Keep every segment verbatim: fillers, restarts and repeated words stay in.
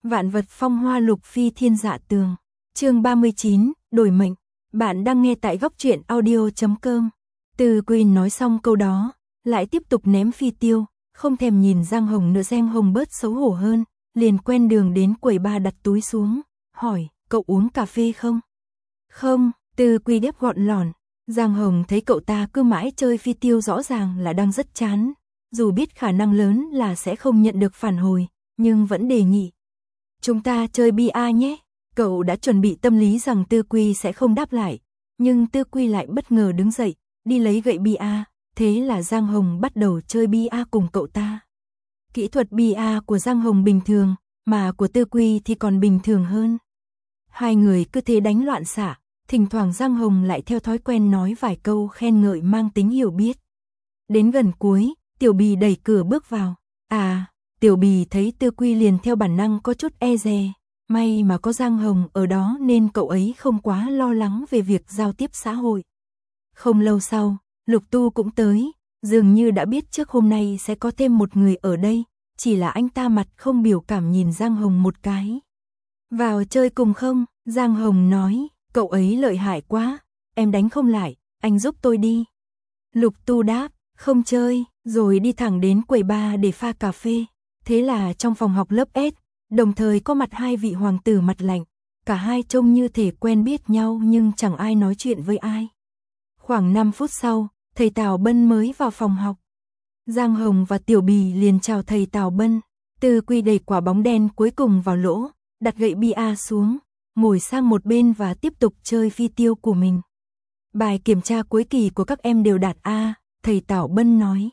Vạn vật phong hoa lục phi thiên dạ tường. Chương ba mươi chín, đổi mệnh. Bạn đang nghe tại góc truyện audio chấm com. Từ Queen nói xong câu đó, lại tiếp tục ném phi tiêu, không thèm nhìn Giang Hồng nữa. Giang Hồng bớt xấu hổ hơn, liền quen đường đến quầy bar đặt túi xuống, hỏi, cậu uống cà phê không? Không, Từ Quy đáp gọn lỏn. Giang Hồng thấy cậu ta cứ mãi chơi phi tiêu rõ ràng là đang rất chán, dù biết khả năng lớn là sẽ không nhận được phản hồi, nhưng vẫn đề nghị. Chúng ta chơi bia nhé. Cậu đã chuẩn bị tâm lý rằng Tư Quy sẽ không đáp lại, nhưng Tư Quy lại bất ngờ đứng dậy, đi lấy gậy bia, thế là Giang Hồng bắt đầu chơi bia cùng cậu ta. Kỹ thuật bia của Giang Hồng bình thường, mà của Tư Quy thì còn bình thường hơn. Hai người cứ thế đánh loạn xạ, thỉnh thoảng Giang Hồng lại theo thói quen nói vài câu khen ngợi mang tính hiểu biết. Đến gần cuối, Tiểu Bì đẩy cửa bước vào. À, Tiểu Bì thấy Tư Quy liền theo bản năng có chút e dè. May mà có Giang Hồng ở đó nên cậu ấy không quá lo lắng về việc giao tiếp xã hội. Không lâu sau, Lục Tu cũng tới, dường như đã biết trước hôm nay sẽ có thêm một người ở đây, chỉ là anh ta mặt không biểu cảm nhìn Giang Hồng một cái. Vào chơi cùng không? Giang Hồng nói, cậu ấy lợi hại quá, em đánh không lại, anh giúp tôi đi. Lục Tu đáp, không chơi, rồi đi thẳng đến quầy bar để pha cà phê. Thế là trong phòng học lớp S, đồng thời có mặt hai vị hoàng tử mặt lạnh, cả hai trông như thể quen biết nhau nhưng chẳng ai nói chuyện với ai. Khoảng năm phút sau, thầy Tào Bân mới vào phòng học. Giang Hồng và Tiểu Bì liền chào thầy Tào Bân. Tư Quy đẩy quả bóng đen cuối cùng vào lỗ, đặt gậy bia xuống, ngồi sang một bên và tiếp tục chơi phi tiêu của mình. Bài kiểm tra cuối kỳ của các em đều đạt A, thầy Tào Bân nói.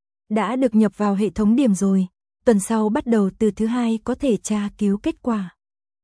Đã được nhập vào hệ thống điểm rồi, tuần sau bắt đầu từ thứ hai có thể tra cứu kết quả.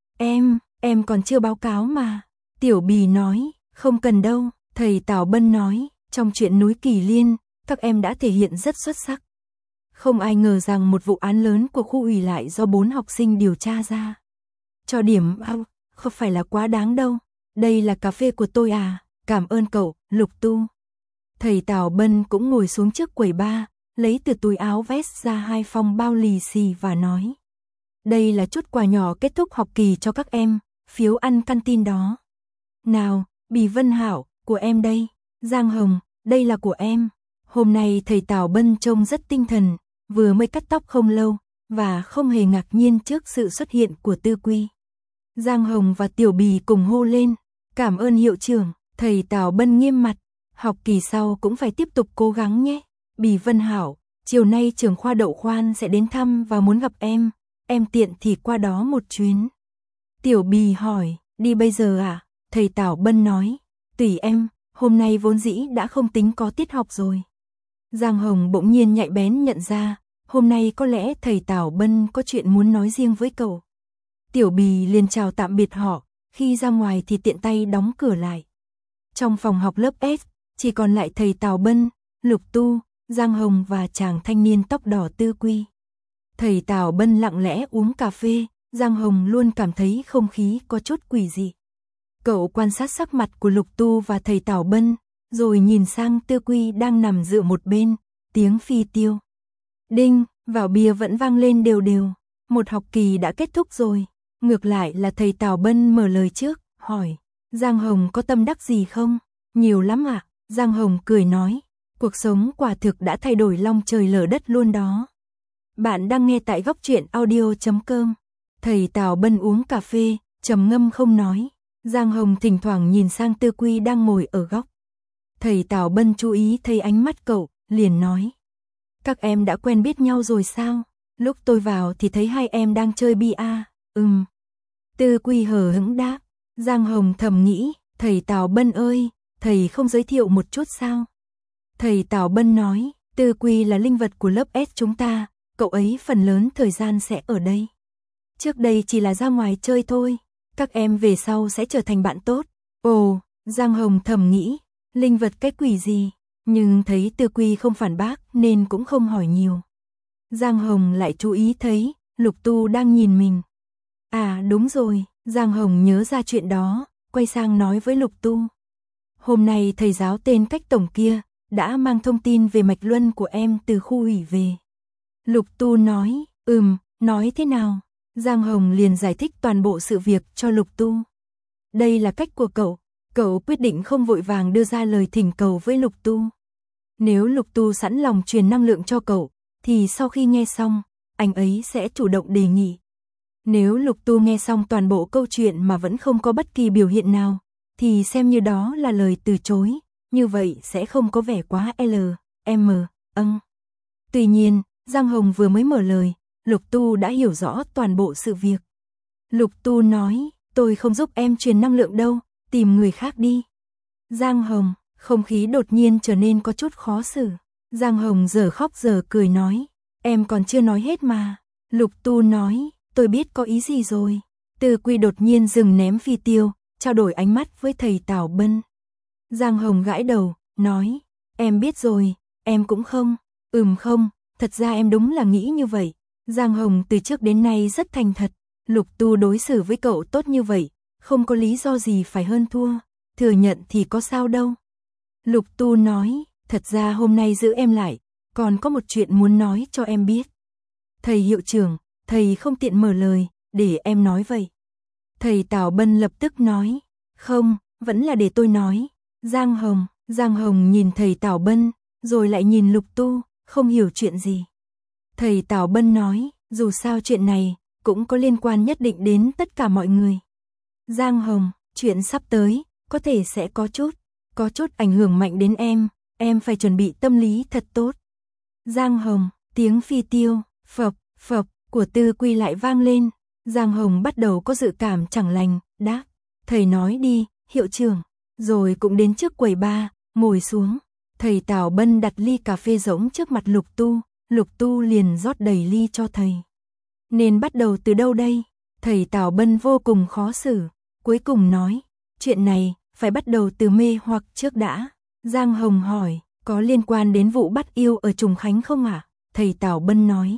Em, em còn chưa báo cáo mà. Tiểu Bì nói, không cần đâu, thầy Tào Bân nói, trong chuyện núi Kỳ Liên, các em đã thể hiện rất xuất sắc. Không ai ngờ rằng một vụ án lớn của khu ủy lại do bốn học sinh điều tra ra. Cho điểm ao, không phải là quá đáng đâu. Đây là cà phê của tôi à, cảm ơn cậu, Lục Tu. Thầy Tào Bân cũng ngồi xuống trước quầy bar, lấy từ túi áo vest ra hai phong bao lì xì và nói. Đây là chút quà nhỏ kết thúc học kỳ cho các em, phiếu ăn canteen đó. Nào, Bì Vân Hảo, của em đây. Giang Hồng, đây là của em. Hôm nay thầy Tào Bân trông rất tinh thần, vừa mới cắt tóc không lâu, và không hề ngạc nhiên trước sự xuất hiện của Tư Quy. Giang Hồng và Tiểu Bì cùng hô lên, cảm ơn hiệu trưởng. Thầy Tào Bân nghiêm mặt, học kỳ sau cũng phải tiếp tục cố gắng nhé. Bì Vân Hảo, chiều nay trưởng khoa Đậu Khoan sẽ đến thăm và muốn gặp em, em tiện thì qua đó một chuyến. Tiểu Bì hỏi, đi bây giờ à? Thầy Tào Bân nói, tùy em, hôm nay vốn dĩ đã không tính có tiết học rồi. Giang Hồng bỗng nhiên nhạy bén nhận ra, hôm nay có lẽ thầy Tào Bân có chuyện muốn nói riêng với cậu. Tiểu Bì liền chào tạm biệt họ, khi ra ngoài thì tiện tay đóng cửa lại. Trong phòng học lớp S, chỉ còn lại thầy Tào Bân, Lục Tu, Giang Hồng và chàng thanh niên tóc đỏ Tư Quy. Thầy Tào Bân lặng lẽ uống cà phê, Giang Hồng luôn cảm thấy không khí có chút quỷ dị. Cậu quan sát sắc mặt của Lục Tu và thầy Tào Bân, rồi nhìn sang Tư Quy đang nằm dựa một bên, tiếng phi tiêu. Đinh, vào bia vẫn vang lên đều đều, một học kỳ đã kết thúc rồi. Ngược lại là thầy Tào Bân mở lời trước, hỏi, Giang Hồng có tâm đắc gì không? Nhiều lắm ạ, à? Giang Hồng cười nói, cuộc sống quả thực đã thay đổi long trời lở đất luôn đó. Bạn đang nghe tại góc truyện audio chấm com. Thầy Tào Bân uống cà phê, trầm ngâm không nói. Giang Hồng thỉnh thoảng nhìn sang Tư Quy đang ngồi ở góc. Thầy Tào Bân chú ý thấy ánh mắt cậu, liền nói. Các em đã quen biết nhau rồi sao? Lúc tôi vào thì thấy hai em đang chơi bia. Ừm. Tư Quy hờ hững đáp. Giang Hồng thầm nghĩ, thầy Tào Bân ơi, thầy không giới thiệu một chút sao? Thầy Tào Bân nói, Tư Quy là linh vật của lớp S chúng ta, cậu ấy phần lớn thời gian sẽ ở đây. Trước đây chỉ là ra ngoài chơi thôi, các em về sau sẽ trở thành bạn tốt. Ồ, Giang Hồng thầm nghĩ, linh vật cái quỷ gì, nhưng thấy Tư Quy không phản bác nên cũng không hỏi nhiều. Giang Hồng lại chú ý thấy, Lục Tu đang nhìn mình. À đúng rồi, Giang Hồng nhớ ra chuyện đó, quay sang nói với Lục Tu. Hôm nay thầy giáo tên Cách Tổng kia, đã mang thông tin về mạch luân của em từ khu ủy về. Lục Tu nói, ừm, nói thế nào? Giang Hồng liền giải thích toàn bộ sự việc cho Lục Tu. Đây là cách của cậu, cậu quyết định không vội vàng đưa ra lời thỉnh cầu với Lục Tu. Nếu Lục Tu sẵn lòng truyền năng lượng cho cậu, thì sau khi nghe xong, anh ấy sẽ chủ động đề nghị. Nếu Lục Tu nghe xong toàn bộ câu chuyện mà vẫn không có bất kỳ biểu hiện nào, thì xem như đó là lời từ chối, như vậy sẽ không có vẻ quá L, M, âng. Tuy nhiên, Giang Hồng vừa mới mở lời, Lục Tu đã hiểu rõ toàn bộ sự việc. Lục Tu nói, tôi không giúp em truyền năng lượng đâu, tìm người khác đi. Giang Hồng, không khí đột nhiên trở nên có chút khó xử. Giang Hồng giờ khóc giờ cười nói, em còn chưa nói hết mà. Lục Tu nói, tôi biết có ý gì rồi. Từ Quy đột nhiên dừng ném phi tiêu, trao đổi ánh mắt với thầy Tào Bân. Giang Hồng gãi đầu, nói, em biết rồi, em cũng không. Ừm không, thật ra em đúng là nghĩ như vậy. Giang Hồng từ trước đến nay rất thành thật. Lục Tu đối xử với cậu tốt như vậy, không có lý do gì phải hơn thua. Thừa nhận thì có sao đâu. Lục Tu nói, thật ra hôm nay giữ em lại, còn có một chuyện muốn nói cho em biết. Thầy hiệu trưởng, thầy không tiện mở lời, để em nói vậy. Thầy Tào Bân lập tức nói, không, vẫn là để tôi nói. Giang Hồng, Giang Hồng nhìn thầy Tào Bân, rồi lại nhìn Lục Tu, không hiểu chuyện gì. Thầy Tào Bân nói, dù sao chuyện này, cũng có liên quan nhất định đến tất cả mọi người. Giang Hồng, chuyện sắp tới, có thể sẽ có chút, có chút ảnh hưởng mạnh đến em, em phải chuẩn bị tâm lý thật tốt. Giang Hồng, tiếng phi tiêu, phập, phập, của Tư Quy lại vang lên. Giang Hồng bắt đầu có dự cảm chẳng lành, đáp, thầy nói đi, hiệu trưởng, rồi cũng đến trước quầy bar, ngồi xuống. Thầy Tào Bân đặt ly cà phê rỗng trước mặt Lục Tu, Lục Tu liền rót đầy ly cho thầy. Nên bắt đầu từ đâu đây? Thầy Tào Bân vô cùng khó xử, cuối cùng nói, chuyện này, phải bắt đầu từ mê hoặc trước đã. Giang Hồng hỏi, có liên quan đến vụ bắt yêu ở Trùng Khánh không ạ? À? Thầy Tào Bân nói,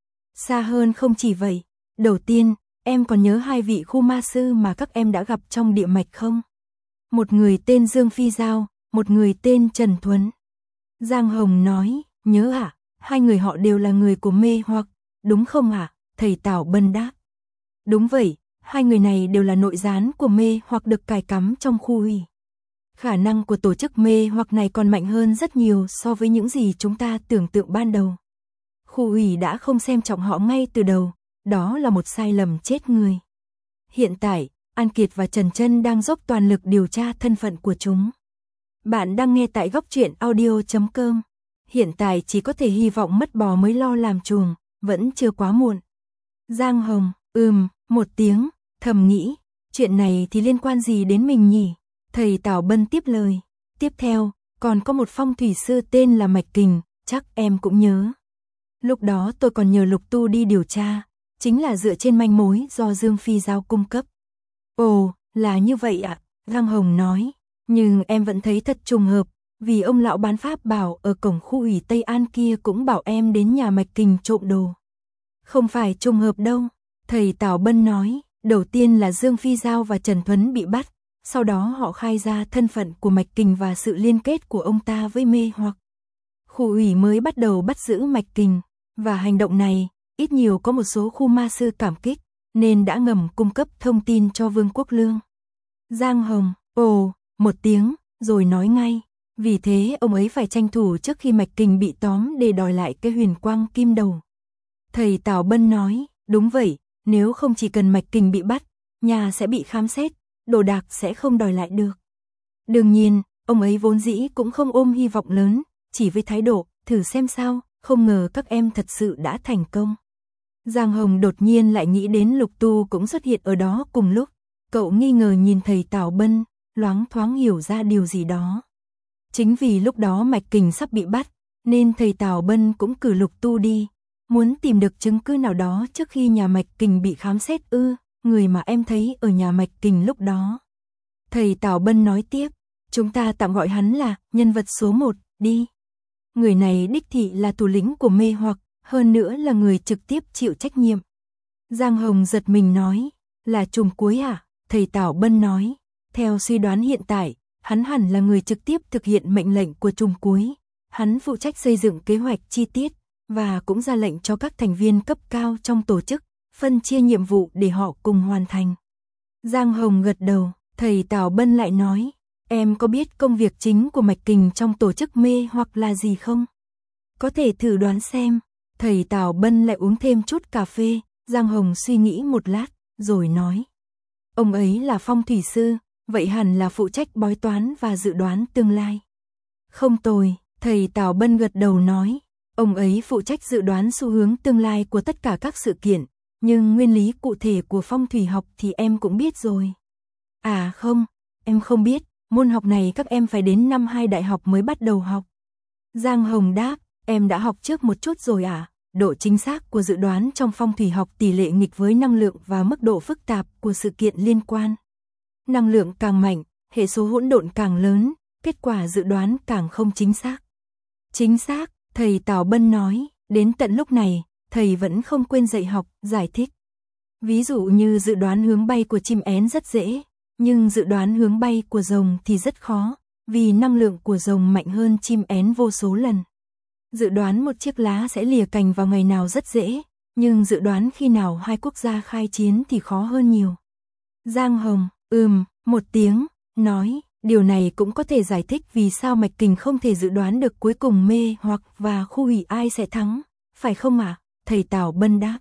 xa hơn không chỉ vậy. Đầu tiên, em còn nhớ hai vị khu ma sư mà các em đã gặp trong địa mạch không? Một người tên Dương Phi Giao, một người tên Trần Thuấn. Giang Hồng nói, nhớ ạ, à? Hai người họ đều là người của mê hoặc, đúng không ạ? À? Thầy Tào Bân đáp, đúng vậy, hai người này đều là nội gián của mê hoặc được cài cắm trong khu ủy. Khả năng của tổ chức mê hoặc này còn mạnh hơn rất nhiều so với những gì chúng ta tưởng tượng ban đầu. Khu ủy đã không xem trọng họ ngay từ đầu, đó là một sai lầm chết người. Hiện tại, An Kiệt và Trần Chân đang dốc toàn lực điều tra thân phận của chúng. Bạn đang nghe tại góc truyện audio chấm com. Hiện tại chỉ có thể hy vọng mất bò mới lo làm chuồng, vẫn chưa quá muộn. Giang Hồng, ừm, một tiếng, thầm nghĩ, chuyện này thì liên quan gì đến mình nhỉ? Thầy Tào Bân tiếp lời, tiếp theo, còn có một phong thủy sư tên là Mạch Kình, chắc em cũng nhớ. Lúc đó tôi còn nhờ Lục Tu đi điều tra, chính là dựa trên manh mối do Dương Phi Giao cung cấp. Ồ, là như vậy ạ, à? Giang Hồng nói, nhưng em vẫn thấy thật trùng hợp, vì ông lão bán pháp bảo ở cổng khu ủy Tây An kia cũng bảo em đến nhà Mạch Kình trộm đồ. Không phải trùng hợp đâu, thầy Tào Bân nói, đầu tiên là Dương Phi Giao và Trần Thuấn bị bắt, sau đó họ khai ra thân phận của Mạch Kình và sự liên kết của ông ta với mê hoặc. Khu ủy mới bắt đầu bắt giữ Mạch Kình, và hành động này, ít nhiều có một số khu ma sư cảm kích, nên đã ngầm cung cấp thông tin cho Vương Quốc Lương. Giang Hồng, ồ, một tiếng, rồi nói ngay, vì thế ông ấy phải tranh thủ trước khi Mạch Kình bị tóm để đòi lại cái huyền quang kim đầu. Thầy Tào Bân nói, đúng vậy, nếu không chỉ cần Mạch Kình bị bắt, nhà sẽ bị khám xét, đồ đạc sẽ không đòi lại được. Đương nhiên, ông ấy vốn dĩ cũng không ôm hy vọng lớn, chỉ với thái độ, thử xem sao, không ngờ các em thật sự đã thành công. Giang Hồng đột nhiên lại nghĩ đến Lục Tu cũng xuất hiện ở đó cùng lúc, cậu nghi ngờ nhìn thầy Tào Bân, loáng thoáng hiểu ra điều gì đó. Chính vì lúc đó Mạch Kình sắp bị bắt, nên thầy Tào Bân cũng cử Lục Tu đi, muốn tìm được chứng cứ nào đó trước khi nhà Mạch Kình bị khám xét ư, người mà em thấy ở nhà Mạch Kình lúc đó. Thầy Tào Bân nói tiếp, chúng ta tạm gọi hắn là nhân vật số một, đi. Người này đích thị là thủ lĩnh của mê hoặc, hơn nữa là người trực tiếp chịu trách nhiệm. Giang Hồng giật mình nói, là trùng cuối à? Thầy Tào Bân nói, theo suy đoán hiện tại, hắn hẳn là người trực tiếp thực hiện mệnh lệnh của trùng cuối. Hắn phụ trách xây dựng kế hoạch chi tiết, và cũng ra lệnh cho các thành viên cấp cao trong tổ chức, phân chia nhiệm vụ để họ cùng hoàn thành. Giang Hồng gật đầu, thầy Tào Bân lại nói, em có biết công việc chính của Mạch Kình trong tổ chức mê hoặc là gì không? Có thể thử đoán xem. Thầy Tào Bân lại uống thêm chút cà phê, Giang Hồng suy nghĩ một lát, rồi nói. Ông ấy là phong thủy sư, vậy hẳn là phụ trách bói toán và dự đoán tương lai. Không tồi, thầy Tào Bân gật đầu nói. Ông ấy phụ trách dự đoán xu hướng tương lai của tất cả các sự kiện, nhưng nguyên lý cụ thể của phong thủy học thì em cũng biết rồi. À không, em không biết, môn học này các em phải đến năm hai đại học mới bắt đầu học. Giang Hồng đáp, em đã học trước một chút rồi à? Độ chính xác của dự đoán trong phong thủy học tỷ lệ nghịch với năng lượng và mức độ phức tạp của sự kiện liên quan. Năng lượng càng mạnh, hệ số hỗn độn càng lớn, kết quả dự đoán càng không chính xác. Chính xác, thầy Tào Bân nói, đến tận lúc này, thầy vẫn không quên dạy học, giải thích. Ví dụ như dự đoán hướng bay của chim én rất dễ, nhưng dự đoán hướng bay của rồng thì rất khó, vì năng lượng của rồng mạnh hơn chim én vô số lần. Dự đoán một chiếc lá sẽ lìa cành vào ngày nào rất dễ, nhưng dự đoán khi nào hai quốc gia khai chiến thì khó hơn nhiều. Giang Hồng, ừm, một tiếng, nói, điều này cũng có thể giải thích vì sao Mạch Kình không thể dự đoán được cuối cùng mê hoặc và khu hủy ai sẽ thắng, phải không ạ? À? Thầy Tào Bân đáp.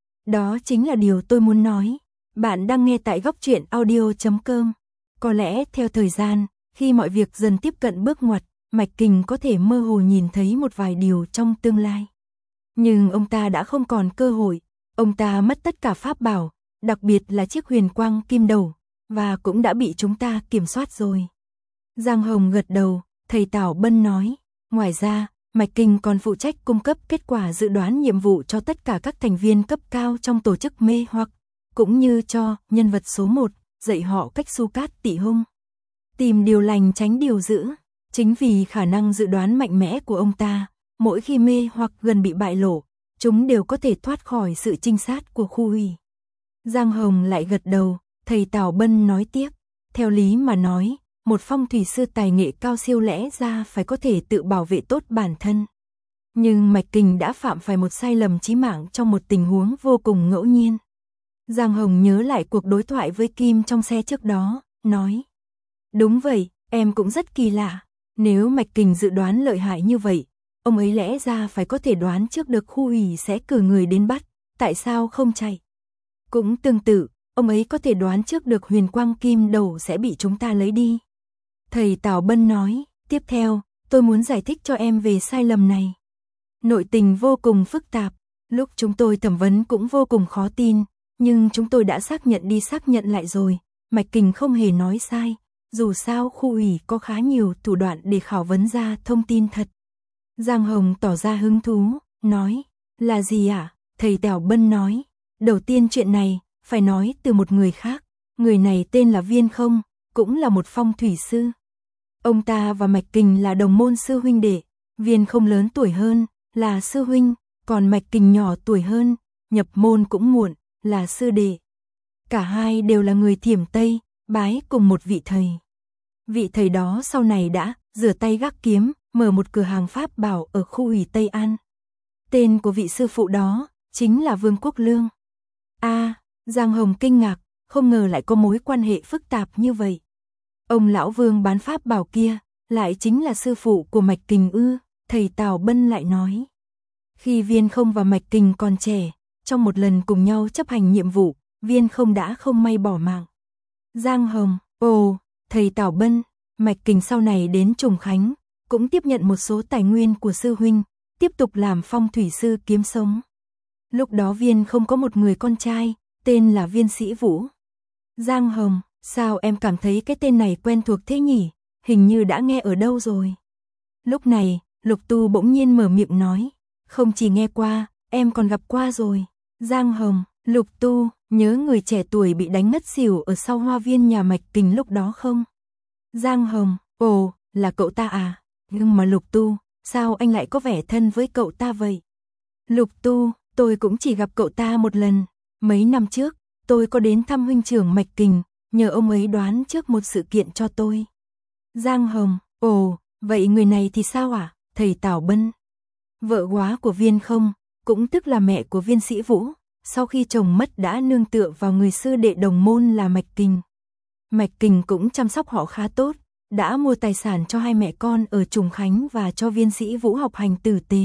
Đó chính là điều tôi muốn nói. Bạn đang nghe tại góc truyện audio chấm com. Có lẽ theo thời gian, khi mọi việc dần tiếp cận bước ngoặt, Mạch Kình có thể mơ hồ nhìn thấy một vài điều trong tương lai. Nhưng ông ta đã không còn cơ hội, ông ta mất tất cả pháp bảo, đặc biệt là chiếc huyền quang kim đầu, và cũng đã bị chúng ta kiểm soát rồi. Giang Hồng gật đầu, thầy Tào Bân nói, ngoài ra, Mạch Kình còn phụ trách cung cấp kết quả dự đoán nhiệm vụ cho tất cả các thành viên cấp cao trong tổ chức mê hoặc, cũng như cho nhân vật số một, dạy họ cách su cát tị hung. Tìm điều lành tránh điều dữ. Chính vì khả năng dự đoán mạnh mẽ của ông ta, mỗi khi mê hoặc gần bị bại lộ, chúng đều có thể thoát khỏi sự trinh sát của khu hủy. Giang Hồng lại gật đầu, thầy Tào Bân nói tiếp, theo lý mà nói, một phong thủy sư tài nghệ cao siêu lẽ ra phải có thể tự bảo vệ tốt bản thân. Nhưng Mạch Kình đã phạm phải một sai lầm chí mạng trong một tình huống vô cùng ngẫu nhiên. Giang Hồng nhớ lại cuộc đối thoại với Kim trong xe trước đó, nói, đúng vậy, em cũng rất kỳ lạ. Nếu Mạch Kình dự đoán lợi hại như vậy, ông ấy lẽ ra phải có thể đoán trước được khu hủy sẽ cử người đến bắt, tại sao không chạy? Cũng tương tự, ông ấy có thể đoán trước được huyền quang kim đầu sẽ bị chúng ta lấy đi. Thầy Tào Bân nói, tiếp theo, tôi muốn giải thích cho em về sai lầm này. Nội tình vô cùng phức tạp, lúc chúng tôi thẩm vấn cũng vô cùng khó tin, nhưng chúng tôi đã xác nhận đi xác nhận lại rồi, Mạch Kình không hề nói sai. Dù sao khu ủy có khá nhiều thủ đoạn để khảo vấn ra thông tin thật. Giang Hồng tỏ ra hứng thú, nói, là gì ạ? À? Thầy Tào Bân nói, đầu tiên chuyện này, phải nói từ một người khác, người này tên là Viên Không, cũng là một phong thủy sư. Ông ta và Mạch Kình là đồng môn sư huynh đệ, Viên Không lớn tuổi hơn, là sư huynh, còn Mạch Kình nhỏ tuổi hơn, nhập môn cũng muộn, là sư đệ. Cả hai đều là người Thiểm Tây, bái cùng một vị thầy. Vị thầy đó sau này đã rửa tay gác kiếm, mở một cửa hàng pháp bảo ở khu ủy Tây An. Tên của vị sư phụ đó chính là Vương Quốc Lương. A, à, Giang Hồng kinh ngạc, không ngờ lại có mối quan hệ phức tạp như vậy. Ông lão Vương bán pháp bảo kia, lại chính là sư phụ của Mạch Kình ư? Thầy Tào Bân lại nói. Khi Viên Không và Mạch Kình còn trẻ, trong một lần cùng nhau chấp hành nhiệm vụ, Viên Không đã không may bỏ mạng. Giang Hồng, ồ, thầy Tào Bân, Mạch Kình sau này đến Trùng Khánh, cũng tiếp nhận một số tài nguyên của sư huynh, tiếp tục làm phong thủy sư kiếm sống. Lúc đó Viên Không có một người con trai, tên là Viên Sĩ Vũ. Giang Hồng, sao em cảm thấy cái tên này quen thuộc thế nhỉ? Hình như đã nghe ở đâu rồi. Lúc này, Lục Tu bỗng nhiên mở miệng nói, không chỉ nghe qua, em còn gặp qua rồi. Giang Hồng, Lục Tu, nhớ người trẻ tuổi bị đánh ngất xỉu ở sau hoa viên nhà Mạch Kình lúc đó không? Giang Hồng, ồ, là cậu ta à? Nhưng mà Lục Tu, sao anh lại có vẻ thân với cậu ta vậy? Lục Tu, tôi cũng chỉ gặp cậu ta một lần. Mấy năm trước, tôi có đến thăm huynh trưởng Mạch Kình, nhờ ông ấy đoán trước một sự kiện cho tôi. Giang Hồng, ồ, vậy người này thì sao ạ? À? Thầy Tào Bân, vợ góa của Viên Không, cũng tức là mẹ của Viên Sĩ Vũ, sau khi chồng mất đã nương tựa vào người sư đệ đồng môn là Mạch Kình. Mạch Kình cũng chăm sóc họ khá tốt, đã mua tài sản cho hai mẹ con ở Trùng Khánh và cho Viên Sĩ Vũ học hành tử tế.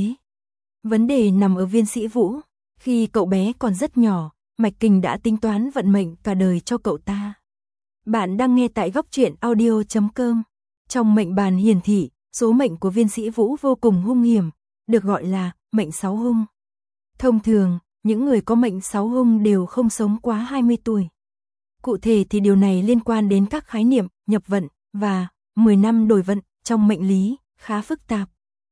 Vấn đề nằm ở Viên Sĩ Vũ, khi cậu bé còn rất nhỏ, Mạch Kình đã tính toán vận mệnh cả đời cho cậu ta. Bạn đang nghe tại góc truyện audio chấm com. Trong mệnh bàn hiển thị, số mệnh của Viên Sĩ Vũ vô cùng hung hiểm, được gọi là mệnh sáu hung. Thông thường, những người có mệnh sáu hung đều không sống quá hai mươi tuổi. Cụ thể thì điều này liên quan đến các khái niệm nhập vận và mười năm đổi vận trong mệnh lý, khá phức tạp.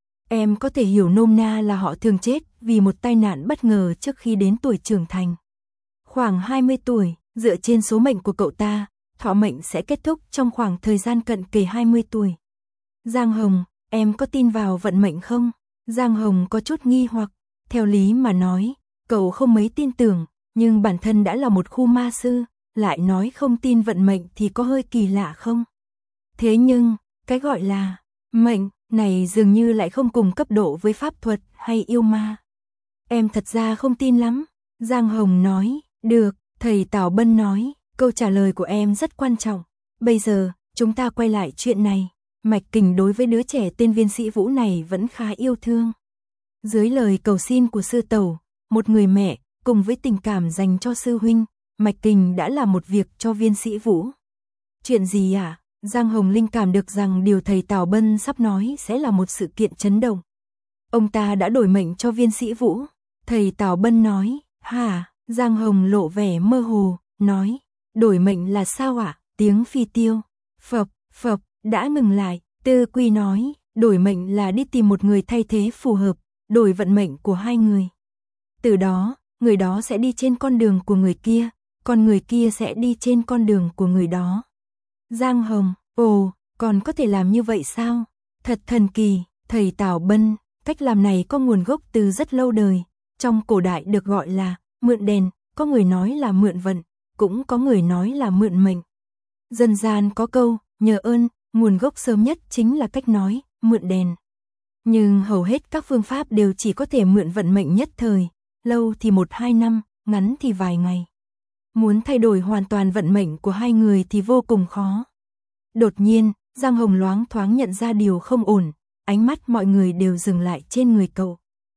Em có thể hiểu nôm na là họ thường chết vì một tai nạn bất ngờ trước khi đến tuổi trưởng thành. Khoảng hai mươi tuổi, dựa trên số mệnh của cậu ta, thọ mệnh sẽ kết thúc trong khoảng thời gian cận kề hai mươi tuổi. Giang Hồng, em có tin vào vận mệnh không? Giang Hồng có chút nghi hoặc, theo lý mà nói, cậu không mấy tin tưởng, nhưng bản thân đã là một khu ma sư, lại nói không tin vận mệnh thì có hơi kỳ lạ không? Thế nhưng, cái gọi là mệnh này dường như lại không cùng cấp độ với pháp thuật hay yêu ma. Em thật ra không tin lắm. Giang Hồng nói, được, thầy Tào Bân nói, câu trả lời của em rất quan trọng. Bây giờ, chúng ta quay lại chuyện này. Mạch Kình đối với đứa trẻ tên Viên Sĩ Vũ này vẫn khá yêu thương. Dưới lời cầu xin của sư tẩu, một người mẹ, cùng với tình cảm dành cho sư huynh, Mạch Kình đã làm một việc cho Viên Sĩ Vũ. Chuyện gì ạ? À? Giang Hồng linh cảm được rằng điều thầy Tào Bân sắp nói sẽ là một sự kiện chấn động. Ông ta đã đổi mệnh cho Viên Sĩ Vũ. Thầy Tào Bân nói, hả? Giang Hồng lộ vẻ mơ hồ, nói, đổi mệnh là sao ạ? À? Tiếng phi tiêu, phập, phập, đã ngừng lại. Tư Quy nói, đổi mệnh là đi tìm một người thay thế phù hợp, đổi vận mệnh của hai người. Từ đó, người đó sẽ đi trên con đường của người kia, còn người kia sẽ đi trên con đường của người đó. Giang Hồng, ồ, còn có thể làm như vậy sao? Thật thần kỳ, thầy Tào Bân, cách làm này có nguồn gốc từ rất lâu đời. Trong cổ đại được gọi là mượn đèn, có người nói là mượn vận, cũng có người nói là mượn mệnh. Dân gian có câu, nhờ ơn, nguồn gốc sớm nhất chính là cách nói, mượn đèn. Nhưng hầu hết các phương pháp đều chỉ có thể mượn vận mệnh nhất thời, lâu thì một hai năm, ngắn thì vài ngày. Muốn thay đổi hoàn toàn vận mệnh của hai người thì vô cùng khó. Đột nhiên, Giang Hồng loáng thoáng nhận ra điều không ổn, ánh mắt mọi người đều dừng lại trên người cậu.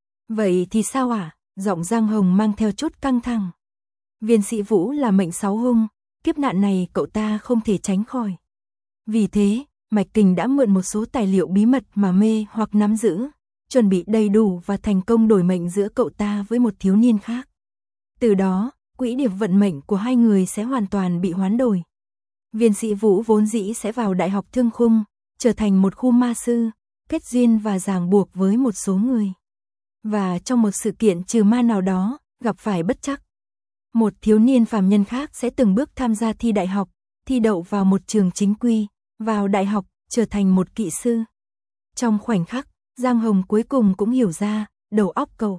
Vậy thì sao ạ? À? Giọng Giang Hồng mang theo chút căng thẳng. Viên Sĩ Vũ là mệnh sáu hung, kiếp nạn này cậu ta không thể tránh khỏi. Vì thế, Mạch Kình đã mượn một số tài liệu bí mật mà mê hoặc nắm giữ, chuẩn bị đầy đủ và thành công đổi mệnh giữa cậu ta với một thiếu niên khác. Từ đó, quỹ điểm vận mệnh của hai người sẽ hoàn toàn bị hoán đổi. Viên Sĩ Vũ vốn dĩ sẽ vào Đại học Thương Khung, trở thành một khu ma sư, kết duyên và ràng buộc với một số người. Và trong một sự kiện trừ ma nào đó, gặp phải bất trắc. Một thiếu niên phàm nhân khác sẽ từng bước tham gia thi đại học, thi đậu vào một trường chính quy, vào đại học, trở thành một kỹ sư. Trong khoảnh khắc, Giang Hồng cuối cùng cũng hiểu ra, đầu óc cậu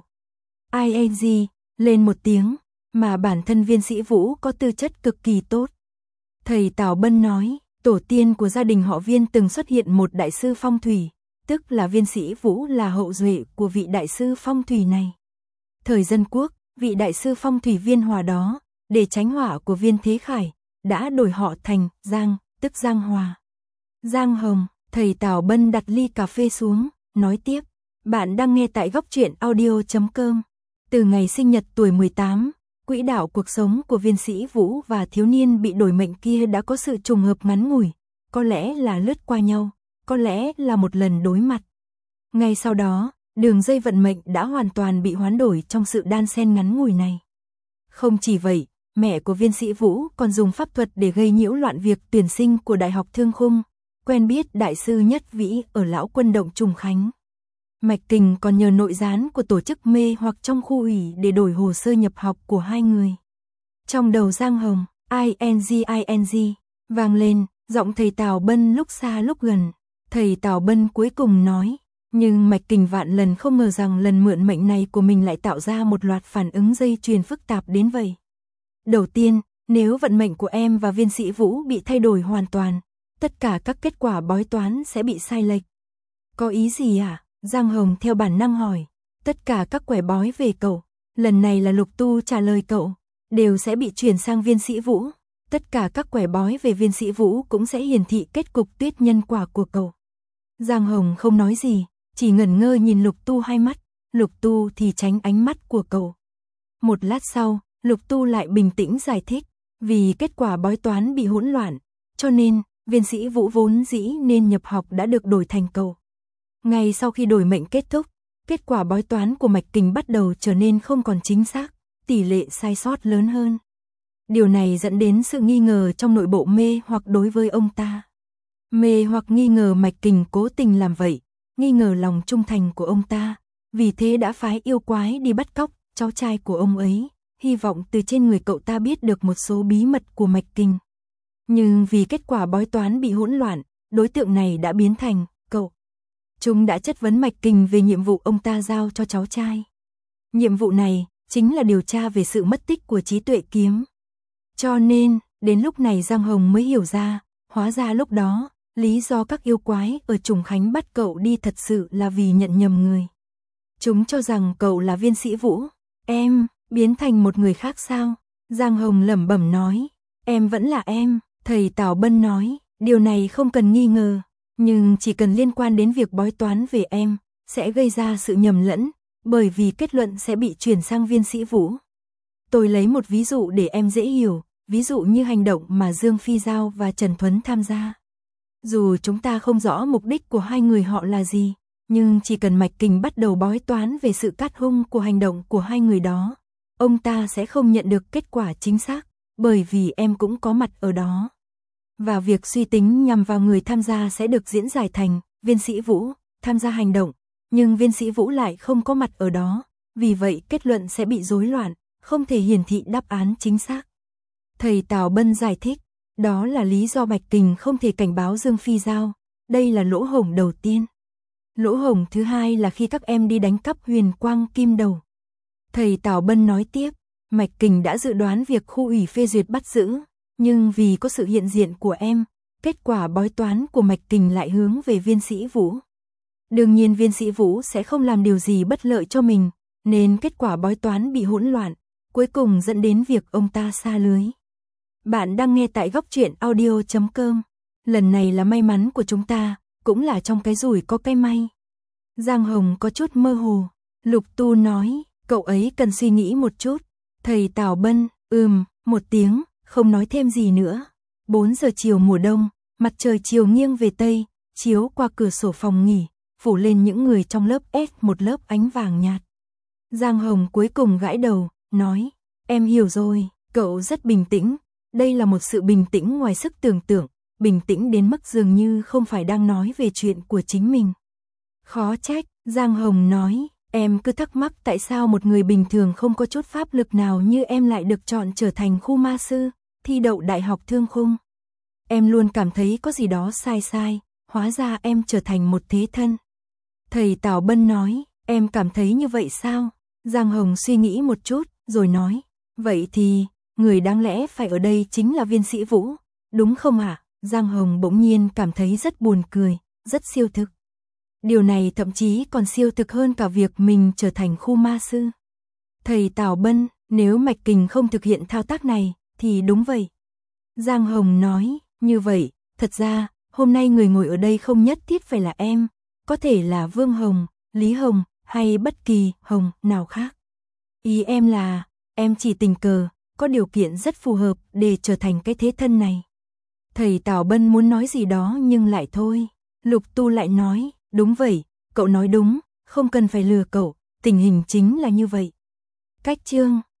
i a giê lên một tiếng, mà bản thân Viên Sĩ Vũ có tư chất cực kỳ tốt. Thầy Tào Bân nói, tổ tiên của gia đình họ Viên từng xuất hiện một đại sư phong thủy, tức là Viên Sĩ Vũ là hậu duệ của vị đại sư phong thủy này. Thời Dân Quốc, vị đại sư phong thủy Viên Hòa đó, để tránh họa của Viên Thế Khải, đã đổi họ thành Giang, tức Giang Hòa. Giang Hồng, thầy Tào Bân đặt ly cà phê xuống, nói tiếp, bạn đang nghe tại góc truyện audio chấm com. Từ ngày sinh nhật tuổi mười tám, quỹ đạo cuộc sống của Viên Sĩ Vũ và thiếu niên bị đổi mệnh kia đã có sự trùng hợp ngắn ngủi, có lẽ là lướt qua nhau, có lẽ là một lần đối mặt. Ngay sau đó, đường dây vận mệnh đã hoàn toàn bị hoán đổi trong sự đan xen ngắn ngủi này. Không chỉ vậy, mẹ của Viên Sĩ Vũ còn dùng pháp thuật để gây nhiễu loạn việc tuyển sinh của Đại học Thương Khung, quen biết đại sư Nhất Vĩ ở Lão Quân Động Trùng Khánh. Mạch Kình còn nhờ nội gián của tổ chức mê hoặc trong khu ủy để đổi hồ sơ nhập học của hai người. Trong đầu Giang Hồng, ing ing vang lên, giọng thầy Tào Bân lúc xa lúc gần. Thầy Tào Bân cuối cùng nói, nhưng Mạch Kình vạn lần không ngờ rằng lần mượn mệnh này của mình lại tạo ra một loạt phản ứng dây chuyền phức tạp đến vậy. Đầu tiên, nếu vận mệnh của em và Viên Sĩ Vũ bị thay đổi hoàn toàn, tất cả các kết quả bói toán sẽ bị sai lệch. Có ý gì à? Giang Hồng theo bản năng hỏi. Tất cả các quẻ bói về cậu, Lần này là Lục Tu trả lời cậu, đều sẽ bị chuyển sang Viên Sĩ Vũ. Tất cả các quẻ bói về Viên Sĩ Vũ cũng sẽ hiển thị kết cục tuyết nhân quả của cậu. Giang Hồng không nói gì, chỉ ngẩn ngơ nhìn Lục Tu hai mắt, Lục Tu thì tránh ánh mắt của cậu. Một lát sau, Lục Tu lại bình tĩnh giải thích, vì kết quả bói toán bị hỗn loạn, cho nên, Viên Sĩ Vũ vốn dĩ nên nhập học đã được đổi thành cậu. Ngay sau khi đổi mệnh kết thúc, kết quả bói toán của Mạch Kình bắt đầu trở nên không còn chính xác, tỷ lệ sai sót lớn hơn. Điều này dẫn đến sự nghi ngờ trong nội bộ mê hoặc đối với ông ta. Mê hoặc nghi ngờ Mạch Kình cố tình làm vậy, nghi ngờ lòng trung thành của ông ta, vì thế đã phái yêu quái đi bắt cóc cháu trai của ông ấy, hy vọng từ trên người cậu ta biết được một số bí mật của Mạch Kình. Nhưng vì kết quả bói toán bị hỗn loạn, đối tượng này đã biến thành cậu. Chúng đã chất vấn Mạch Kình về nhiệm vụ ông ta giao cho cháu trai. Nhiệm vụ này chính là điều tra về sự mất tích của trí tuệ kiếm. Cho nên, đến lúc này Giang Hồng mới hiểu ra, hóa ra lúc đó, lý do các yêu quái ở Trùng Khánh bắt cậu đi thật sự là vì nhận nhầm người. Chúng cho rằng cậu là Viên Sĩ Vũ. Em, biến thành một người khác sao? Giang Hồng lẩm bẩm nói, em vẫn là em. Thầy Tào Bân nói, điều này không cần nghi ngờ, nhưng chỉ cần liên quan đến việc bói toán về em, sẽ gây ra sự nhầm lẫn, bởi vì kết luận sẽ bị chuyển sang Viên Sĩ Vũ. Tôi lấy một ví dụ để em dễ hiểu, ví dụ như hành động mà Dương Phi Giao và Trần Thuấn tham gia. Dù chúng ta không rõ mục đích của hai người họ là gì, nhưng chỉ cần Mạch Kình bắt đầu bói toán về sự cát hung của hành động của hai người đó, ông ta sẽ không nhận được kết quả chính xác, bởi vì em cũng có mặt ở đó. Và việc suy tính nhằm vào người tham gia sẽ được diễn giải thành Viên Sĩ Vũ tham gia hành động, nhưng Viên Sĩ Vũ lại không có mặt ở đó, vì vậy kết luận sẽ bị rối loạn, không thể hiển thị đáp án chính xác. Thầy Tào Bân giải thích, đó là lý do Mạch Kình không thể cảnh báo Dương Phi Giao, đây là lỗ hổng đầu tiên. Lỗ hổng thứ hai là khi các em đi đánh cắp Huyền Quang Kim Đầu. Thầy Tào Bân nói tiếp, Mạch Kình đã dự đoán việc khu ủy phê duyệt bắt giữ, nhưng vì có sự hiện diện của em, kết quả bói toán của Mạch Kình lại hướng về Viên Sĩ Vũ. Đương nhiên Viên Sĩ Vũ sẽ không làm điều gì bất lợi cho mình, nên kết quả bói toán bị hỗn loạn, cuối cùng dẫn đến việc ông ta sa lưới. Bạn đang nghe tại góc truyện audio chấm com. Lần này là may mắn của chúng ta, cũng là trong cái rủi có cái may. Giang Hồng có chút mơ hồ. Lục Tu nói, cậu ấy cần suy nghĩ một chút. Thầy Tào Bân, ừm, một tiếng, không nói thêm gì nữa. bốn giờ chiều mùa đông, mặt trời chiều nghiêng về tây, chiếu qua cửa sổ phòng nghỉ, phủ lên những người trong lớp S một lớp ánh vàng nhạt. Giang Hồng cuối cùng gãi đầu, nói, em hiểu rồi, cậu rất bình tĩnh. Đây là một sự bình tĩnh ngoài sức tưởng tượng, bình tĩnh đến mức dường như không phải đang nói về chuyện của chính mình. Khó trách, Giang Hồng nói, em cứ thắc mắc tại sao một người bình thường không có chút pháp lực nào như em lại được chọn trở thành khu ma sư, thi đậu đại học thương khung. Em luôn cảm thấy có gì đó sai sai, hóa ra em trở thành một thế thân. Thầy Tào Bân nói, em cảm thấy như vậy sao? Giang Hồng suy nghĩ một chút, rồi nói, vậy thì, người đáng lẽ phải ở đây chính là Viên Sĩ Vũ, đúng không ạ? À? Giang Hồng bỗng nhiên cảm thấy rất buồn cười, rất siêu thực. Điều này thậm chí còn siêu thực hơn cả việc mình trở thành khu ma sư. Thầy Tào Bân, nếu Mạch Kình không thực hiện thao tác này, thì đúng vậy. Giang Hồng nói, như vậy, thật ra, hôm nay người ngồi ở đây không nhất thiết phải là em, có thể là Vương Hồng, Lý Hồng, hay bất kỳ Hồng nào khác. Ý em là, em chỉ tình cờ, có điều kiện rất phù hợp để trở thành cái thế thân này. Thầy Tào Bân muốn nói gì đó nhưng lại thôi. Lục Tu lại nói, đúng vậy, cậu nói đúng, không cần phải lừa cậu, tình hình chính là như vậy. Cách chương